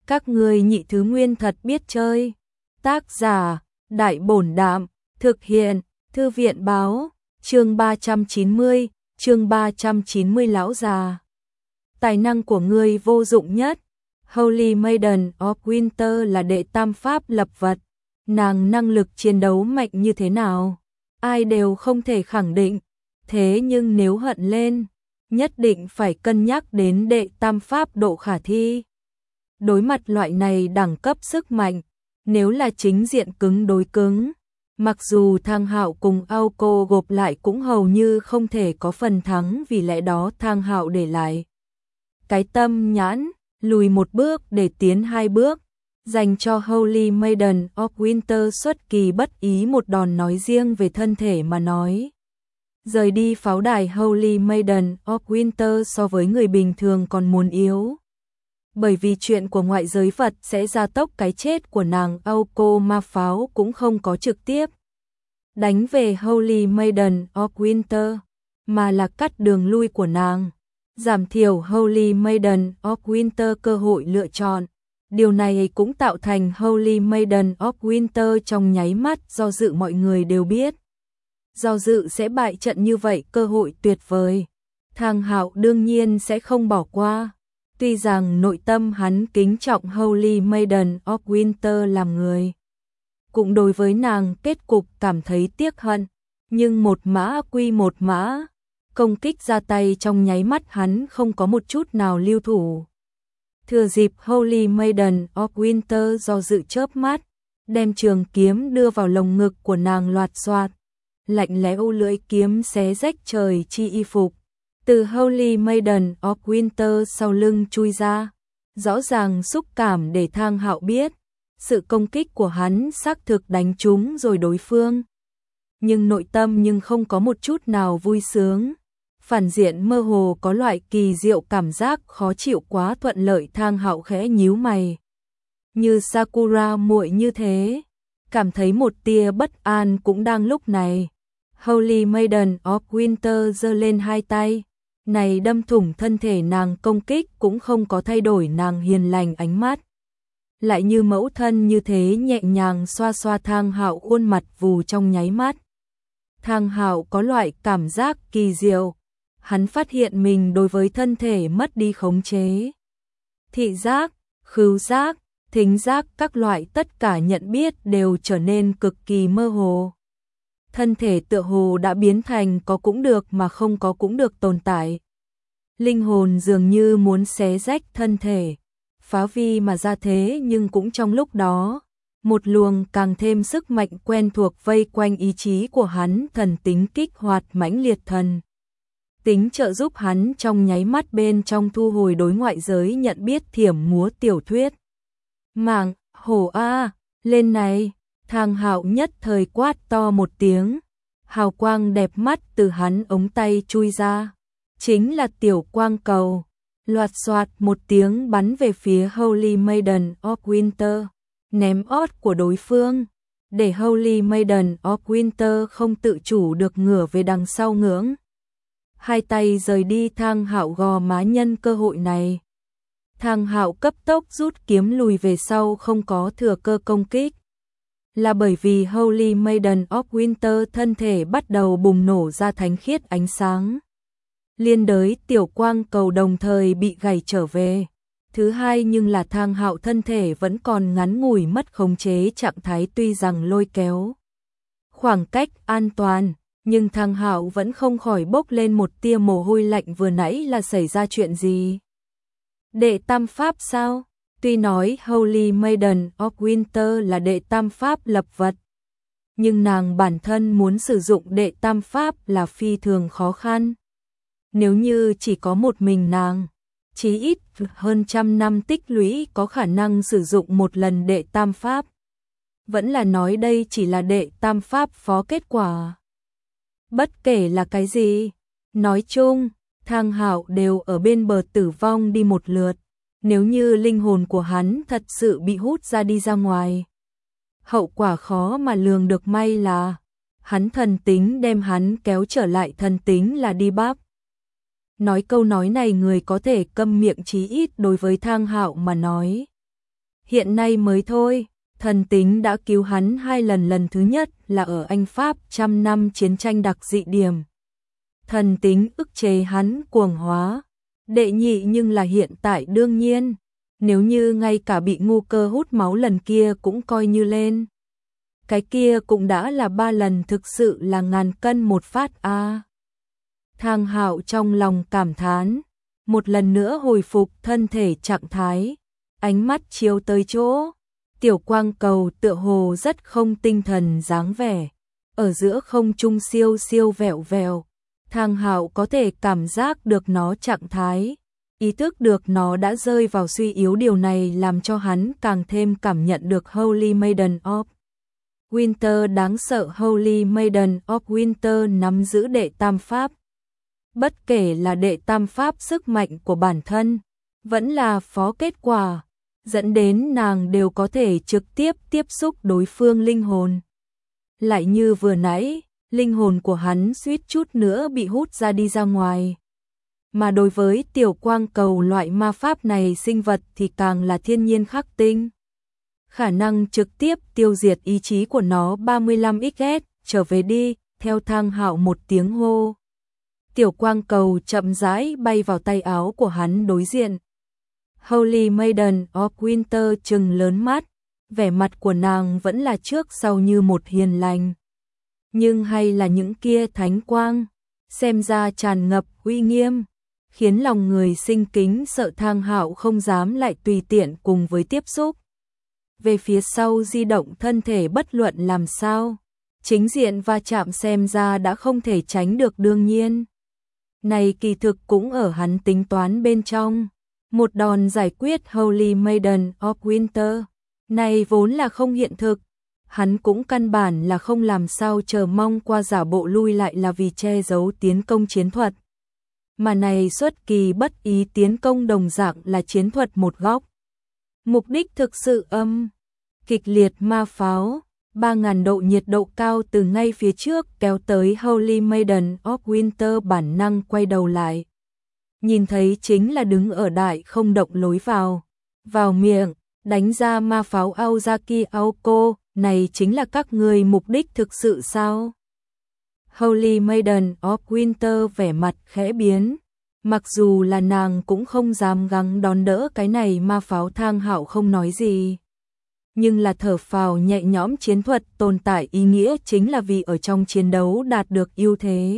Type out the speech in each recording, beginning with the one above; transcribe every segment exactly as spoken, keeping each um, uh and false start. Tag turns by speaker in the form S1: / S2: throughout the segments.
S1: Các ngươi nhị thứ nguyên thật biết chơi. Tác giả, Đại Bổn Đạm, thực hiện, Thư viện Báo, chương ba trăm chín mươi, chương ba trăm chín mươi lão già. Tài năng của ngươi vô dụng nhất. Holy Maiden of Winter là đệ tam pháp lập vật. Nàng năng lực chiến đấu mạnh như thế nào? Ai đều không thể khẳng định. Thế nhưng nếu hận lên, nhất định phải cân nhắc đến đệ tam pháp độ khả thi. Đối mặt loại này đẳng cấp sức mạnh, nếu là chính diện cứng đối cứng, mặc dù Thang Hạo cùng Aoko gộp lại cũng hầu như không thể có phần thắng, vì lẽ đó Thang Hạo để lại cái tâm nhãn, lùi một bước để tiến hai bước, dành cho Holy Maiden of Winter xuất kỳ bất ý một đòn. Nói riêng về thân thể mà nói, rời đi pháo đài Holy Maiden of Winter so với người bình thường còn muốn yếu. Bởi vì chuyện của ngoại giới vật sẽ gia tốc cái chết của nàng, Aoko ma pháo cũng không có trực tiếp đánh về Holy Maiden of Winter, mà là cắt đường lui của nàng, giảm thiểu Holy Maiden of Winter cơ hội lựa chọn. Điều này cũng tạo thành Holy Maiden of Winter trong nháy mắt do dự. Mọi người đều biết do dự sẽ bại trận, như vậy cơ hội tuyệt vời, Thang Hạo đương nhiên sẽ không bỏ qua. Tuy rằng nội tâm hắn kính trọng Holy Maiden of Winter làm người, cũng đối với nàng kết cục cảm thấy tiếc hận, nhưng một mã quy một mã, công kích ra tay trong nháy mắt hắn không có một chút nào lưu thủ. Thừa dịp Holy Maiden of Winter do dự chớp mắt, đem trường kiếm đưa vào lồng ngực của nàng loạt xoạt, lạnh lẽo lưỡi kiếm xé rách trời chi y phục, từ Holy Maiden of Winter sau lưng chui ra. Rõ ràng xúc cảm để Thang Hạo biết, sự công kích của hắn xác thực đánh trúng rồi đối phương. Nhưng nội tâm nhưng không có một chút nào vui sướng. Phản diện mơ hồ có loại kỳ diệu cảm giác khó chịu quá thuận lợi. Thang Hạo khẽ nhíu mày. Như Sakura muội như thế, cảm thấy một tia bất an cũng đang lúc này. Holy Maiden of Winter giơ lên hai tay, này đâm thủng thân thể nàng, công kích cũng không có thay đổi nàng hiền lành ánh mắt. Lại như mẫu thân như thế nhẹ nhàng xoa xoa Thang Hạo khuôn mặt vù trong nháy mắt. Thang Hạo có loại cảm giác kỳ diệu, hắn phát hiện mình đối với thân thể mất đi khống chế. Thị giác, khứu giác, thính giác, các loại tất cả nhận biết đều trở nên cực kỳ mơ hồ. Thân thể tựa hồ đã biến thành có cũng được mà không có cũng được tồn tại. Linh hồn dường như muốn xé rách thân thể, phá vi mà ra thế, nhưng cũng trong lúc đó, một luồng càng thêm sức mạnh quen thuộc vây quanh ý chí của hắn, thần tính kích hoạt mãnh liệt, thần tính trợ giúp hắn trong nháy mắt bên trong thu hồi đối ngoại giới nhận biết, thiểm múa tiểu thuyết. Mạng, hổ a, lên này! Thang Hạo nhất thời quát to một tiếng, hào quang đẹp mắt từ hắn ống tay chui ra, chính là tiểu quang cầu, loạt xoạt một tiếng bắn về phía Holy Maiden of Winter, ném ót của đối phương, để Holy Maiden of Winter không tự chủ được ngửa về đằng sau ngưỡng. Hai tay rời đi. Thang Hạo gò má nhân cơ hội này. Thang Hạo cấp tốc rút kiếm lùi về sau, không có thừa cơ công kích. Là bởi vì Holy Maiden of Winter thân thể bắt đầu bùng nổ ra thánh khiết ánh sáng. Liên đới tiểu quang cầu đồng thời bị gảy trở về. Thứ hai nhưng là Thang Hạo thân thể vẫn còn ngắn ngủi mất khống chế trạng thái, tuy rằng lôi kéo khoảng cách an toàn, nhưng Thang Hạo vẫn không khỏi bốc lên một tia mồ hôi lạnh. Vừa nãy là xảy ra chuyện gì? Đệ tam pháp sao? Tuy nói Holy Maiden of Winter là đệ tam pháp lập vật, nhưng nàng bản thân muốn sử dụng đệ tam pháp là phi thường khó khăn. Nếu như chỉ có một mình nàng, chí ít hơn trăm năm tích lũy có khả năng sử dụng một lần đệ tam pháp. Vẫn là nói đây chỉ là đệ tam pháp phó kết quả. Bất kể là cái gì, nói chung, Thang Hạo đều ở bên bờ tử vong đi một lượt. Nếu như linh hồn của hắn thật sự bị hút ra đi ra ngoài, hậu quả khó mà lường được. May là hắn thần tính đem hắn kéo trở lại, thần tính là đi bắp. Nói câu nói này người có thể câm miệng, chí ít đối với Thang Hạo mà nói. hiện nay mới thôi. Thần tính đã cứu hắn hai lần, lần thứ nhất là ở Anh Pháp trăm năm chiến tranh đặc dị điểm. Thần tính ức chế hắn cuồng hóa. Đệ nhị nhưng là hiện tại đương nhiên, nếu như ngay cả bị ngu cơ hút máu lần kia cũng coi như lên. Cái kia cũng đã là ba lần, thực sự là ngàn cân một phát a. À. Thang Hạo trong lòng cảm thán, một lần nữa hồi phục thân thể trạng thái, ánh mắt chiếu tới chỗ. Tiểu quang cầu tựa hồ rất không tinh thần dáng vẻ, ở giữa không trung siêu siêu vẹo vẹo. Thang Hạo có thể cảm giác được nó trạng thái, ý thức được nó đã rơi vào suy yếu, điều này làm cho hắn càng thêm cảm nhận được Holy Maiden of Winter đáng sợ. Holy Maiden of Winter nắm giữ đệ tam pháp. Bất kể là đệ tam pháp sức mạnh của bản thân, vẫn là phó kết quả, dẫn đến nàng đều có thể trực tiếp tiếp xúc đối phương linh hồn. Lại như vừa nãy, linh hồn của hắn suýt chút nữa bị hút ra đi ra ngoài. Mà đối với tiểu quang cầu loại ma pháp này sinh vật thì càng là thiên nhiên khắc tinh. Khả năng trực tiếp tiêu diệt ý chí của nó ba mươi lăm x S, trở về đi, theo Thang Hạo một tiếng hô. Tiểu quang cầu chậm rãi bay vào tay áo của hắn đối diện. Holy Maiden of Winter trừng lớn mắt, vẻ mặt của nàng vẫn là trước sau như một hiền lành. Nhưng hay là những kia thánh quang, xem ra tràn ngập uy nghiêm, khiến lòng người sinh kính sợ. Thang Hạo không dám lại tùy tiện cùng với tiếp xúc. Về phía sau di động thân thể, bất luận làm sao, chính diện va chạm xem ra đã không thể tránh được, đương nhiên. Này kỳ thực cũng ở hắn tính toán bên trong. Một đòn giải quyết Holy Maiden of Winter này vốn là không hiện thực. Hắn cũng căn bản là không làm sao chờ mong qua giả bộ lui lại là vì che giấu tiến công chiến thuật. Mà này xuất kỳ bất ý tiến công đồng dạng là chiến thuật một góc. Mục đích thực sự âm kịch liệt ma pháo, ba nghìn độ nhiệt độ cao từ ngay phía trước kéo tới. Holy Maiden of Winter bản năng quay đầu lại. Nhìn thấy chính là đứng ở đại không động lối vào. Vào miệng, đánh ra ma pháo Aozaki Aoko, này chính là các người mục đích thực sự sao? Holy Maiden of Winter vẻ mặt khẽ biến. Mặc dù là nàng cũng không dám gắng đón đỡ cái này ma pháo. Thang Hạo không nói gì. Nhưng là thở phào nhẹ nhõm, chiến thuật tồn tại ý nghĩa chính là vì ở trong chiến đấu đạt được ưu thế.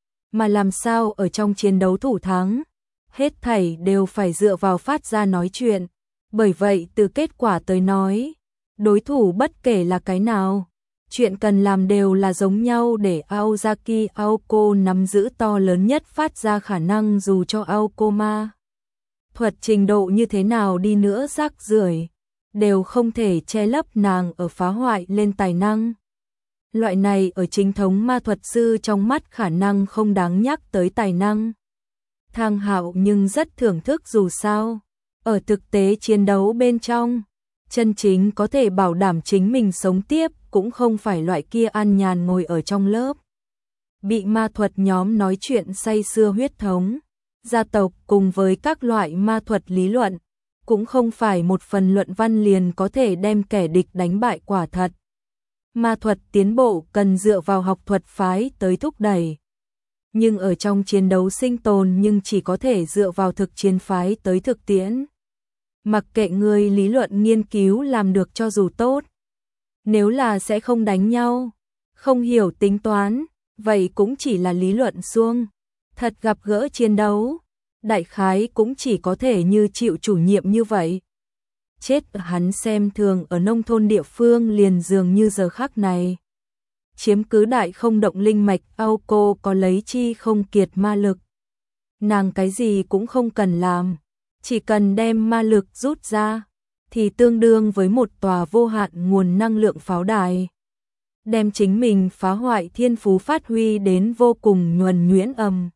S1: Mà làm sao ở trong chiến đấu thủ thắng? Hết thảy đều phải dựa vào phát ra nói chuyện. Bởi vậy từ kết quả tới nói, đối thủ bất kể là cái nào, chuyện cần làm đều là giống nhau để Aozaki Aoko nắm giữ to lớn nhất phát ra khả năng. Dù cho Aoko ma thuật trình độ như thế nào đi nữa rác rưởi, đều không thể che lấp nàng ở phá hoại lên tài năng. Loại này ở chính thống ma thuật sư trong mắt khả năng không đáng nhắc tới tài năng. Thang Hạo nhưng rất thưởng thức, dù sao ở thực tế chiến đấu bên trong, chân chính có thể bảo đảm chính mình sống tiếp cũng không phải loại kia an nhàn ngồi ở trong lớp bị ma thuật nhóm nói chuyện say sưa huyết thống, gia tộc cùng với các loại ma thuật lý luận, cũng không phải một phần luận văn liền có thể đem kẻ địch đánh bại. Quả thật, ma thuật tiến bộ cần dựa vào học thuật phái tới thúc đẩy. Nhưng ở trong chiến đấu sinh tồn nhưng chỉ có thể dựa vào thực chiến phái tới thực tiễn. Mặc kệ người lý luận nghiên cứu làm được cho dù tốt, nếu là sẽ không đánh nhau, không hiểu tính toán, vậy cũng chỉ là lý luận suông. Thật gặp gỡ chiến đấu, đại khái cũng chỉ có thể như chịu chủ nhiệm như vậy. Chết hắn xem thường ở nông thôn địa phương liền dường như giờ khắc này. Chiếm cứ đại không động linh mạch, Aoko có lấy chi không kiệt ma lực. Nàng cái gì cũng không cần làm, chỉ cần đem ma lực rút ra, thì tương đương với một tòa vô hạn nguồn năng lượng pháo đài. Đem chính mình phá hoại thiên phú phát huy đến vô cùng nhuần nhuyễn. Âm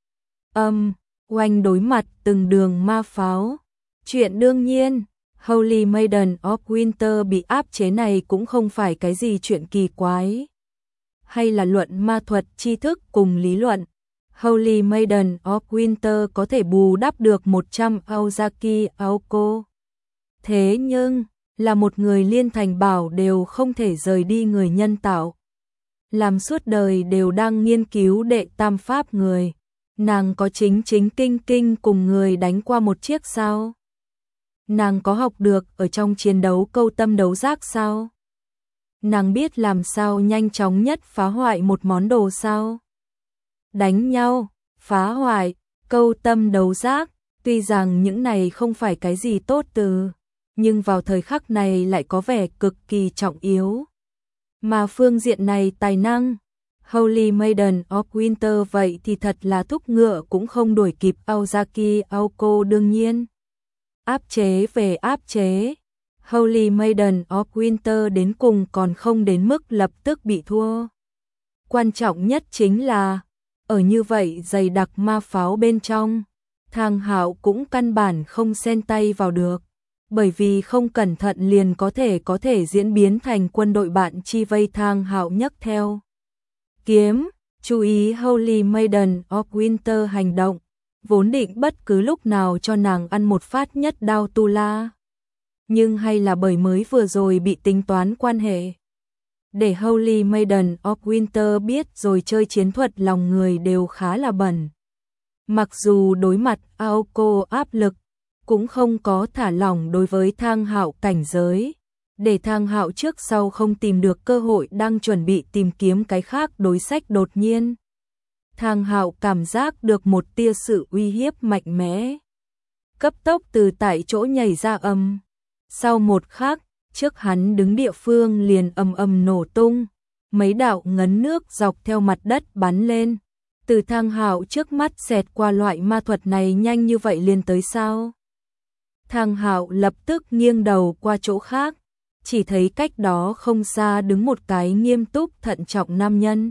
S1: âm oanh đối mặt từng đường ma pháo. Chuyện đương nhiên, Holy Maiden of Winter bị áp chế này cũng không phải cái gì chuyện kỳ quái. Hay là luận ma thuật tri thức cùng lý luận, Holy Maiden of Winter có thể bù đắp được một trăm Aozaki Aoko. Thế nhưng, là một người liên thành bảo đều không thể rời đi người nhân tạo. Làm suốt đời đều đang nghiên cứu đệ tam pháp người. Nàng có chính chính kinh kinh cùng người đánh qua một chiếc sao? Nàng có học được ở trong chiến đấu câu tâm đấu giác sao? Nàng biết làm sao nhanh chóng nhất phá hoại một món đồ sao? Đánh nhau, phá hoại, câu tâm đấu giác, tuy rằng những này không phải cái gì tốt từ, nhưng vào thời khắc này lại có vẻ cực kỳ trọng yếu. Mà phương diện này tài năng, Holy Maiden of Winter vậy thì thật là thúc ngựa cũng không đuổi kịp Aozaki Aoko đương nhiên. Áp chế về áp chế, Holy Maiden of Winter đến cùng còn không đến mức lập tức bị thua. Quan trọng nhất chính là, ở như vậy dày đặc ma pháo bên trong, Thang Hạo cũng căn bản không xen tay vào được, bởi vì không cẩn thận liền có thể có thể diễn biến thành quân đội bạn chi vây Thang Hạo nhấc theo. Kiếm, chú ý Holy Maiden of Winter hành động, vốn định bất cứ lúc nào cho nàng ăn một phát nhất đao tu la. Nhưng hay là bởi mới vừa rồi bị tính toán quan hệ. Để Holy Maiden of Winter biết rồi chơi chiến thuật lòng người đều khá là bẩn. Mặc dù đối mặt Aoko áp lực, cũng không có thả lỏng đối với Thang Hạo cảnh giới. Để Thang Hạo trước sau không tìm được cơ hội đang chuẩn bị tìm kiếm cái khác đối sách đột nhiên. Thang Hạo cảm giác được một tia sự uy hiếp mạnh mẽ. Cấp tốc từ tại chỗ nhảy ra âm. Sau một khắc, trước hắn đứng địa phương liền ầm ầm nổ tung. Mấy đạo ngấn nước dọc theo mặt đất bắn lên. Từ Thang Hạo trước mắt xẹt qua loại ma thuật này nhanh như vậy liền tới sao? Thang Hạo lập tức nghiêng đầu qua chỗ khác. Chỉ thấy cách đó không xa đứng một cái nghiêm túc thận trọng nam nhân.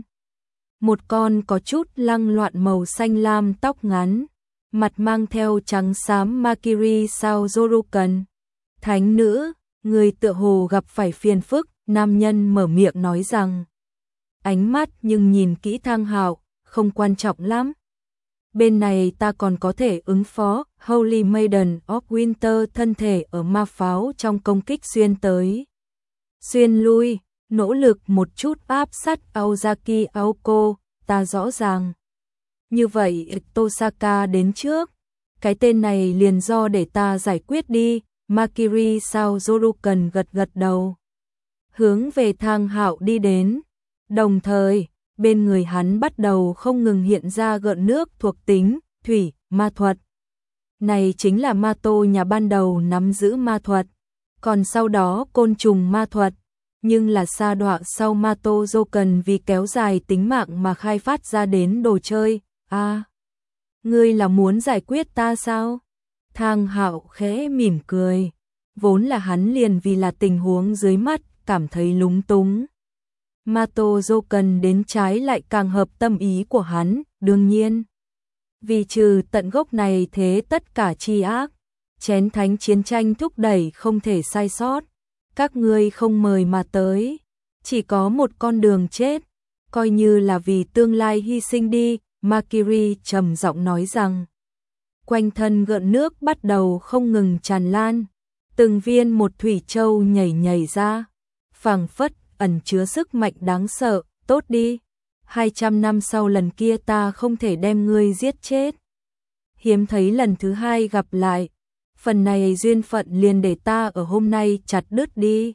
S1: Một con có chút lăng loạn màu xanh lam tóc ngắn, mặt mang theo trắng xám Makiri sao Zorukan. Thánh nữ, người tựa hồ gặp phải phiền phức, nam nhân mở miệng nói rằng. Ánh mắt nhưng nhìn kỹ Thang Hạo, không quan trọng lắm. Bên này ta còn có thể ứng phó, Holy Maiden of Winter thân thể ở ma pháo trong công kích xuyên tới. Xuyên lui, nỗ lực một chút áp sát Aozaki Aoko, ta rõ ràng. Như vậy Tosaka đến trước, cái tên này liền do để ta giải quyết đi, Makiri sao Zorukan gật gật đầu. Hướng về Thang Hạo đi đến, đồng thời, bên người hắn bắt đầu không ngừng hiện ra gợn nước thuộc tính, thủy, ma thuật. Này chính là ma tô nhà ban đầu nắm giữ ma thuật, còn sau đó côn trùng ma thuật, nhưng là sa đọa sau ma tô Zorukan vì kéo dài tính mạng mà khai phát ra đến đồ chơi. A, à, ngươi là muốn giải quyết ta sao? Thang Hạo khẽ mỉm cười, vốn là hắn liền vì là tình huống dưới mắt cảm thấy lúng túng. Mato Zorukan đến trái lại càng hợp tâm ý của hắn, đương nhiên. Vì trừ tận gốc này thế tất cả chi ác, chén thánh chiến tranh thúc đẩy không thể sai sót. Các ngươi không mời mà tới, chỉ có một con đường chết, coi như là vì tương lai hy sinh đi, Makiri trầm giọng nói rằng. Quanh thân gợn nước bắt đầu không ngừng tràn lan, từng viên một thủy châu nhảy nhảy ra, phảng phất ẩn chứa sức mạnh đáng sợ, tốt đi, hai trăm năm sau lần kia ta không thể đem ngươi giết chết. Hiếm thấy lần thứ hai gặp lại, phần này duyên phận liền để ta ở hôm nay chặt đứt đi.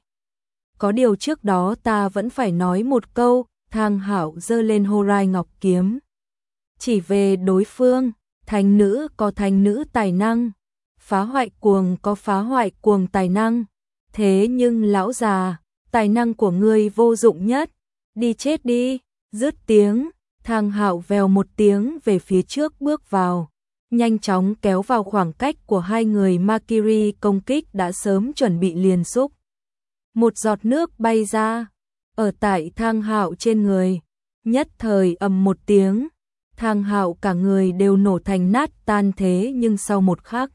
S1: Có điều trước đó ta vẫn phải nói một câu, Thang Hạo giơ lên Horai Ngọc kiếm. Chỉ về đối phương, thánh nữ có thánh nữ tài năng, phá hoại cuồng có phá hoại cuồng tài năng. Thế nhưng lão già, tài năng của ngươi vô dụng nhất, đi chết đi, dứt tiếng, Thang Hạo vèo một tiếng về phía trước bước vào, nhanh chóng kéo vào khoảng cách của hai người. Makiri công kích đã sớm chuẩn bị liền xúc. Một giọt nước bay ra, ở tại Thang Hạo trên người, nhất thời ầm một tiếng, Thang Hạo cả người đều nổ thành nát tan. Thế nhưng sau một khắc,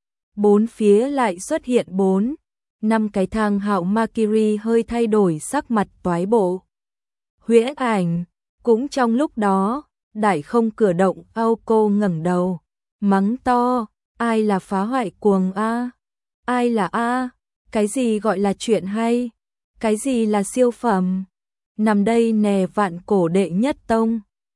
S1: bốn phía lại xuất hiện bốn, năm cái Thang Hạo. Makiri hơi thay đổi sắc mặt toái bộ. Huyễn ảnh, cũng trong lúc đó, đại không cửa động, Aoko ngẩng đầu, mắng to, ai là phá hoại cuồng a? Ai là a? Cái gì gọi là chuyện hay? Cái gì là siêu phẩm? Nằm đây nè vạn cổ đệ nhất tông.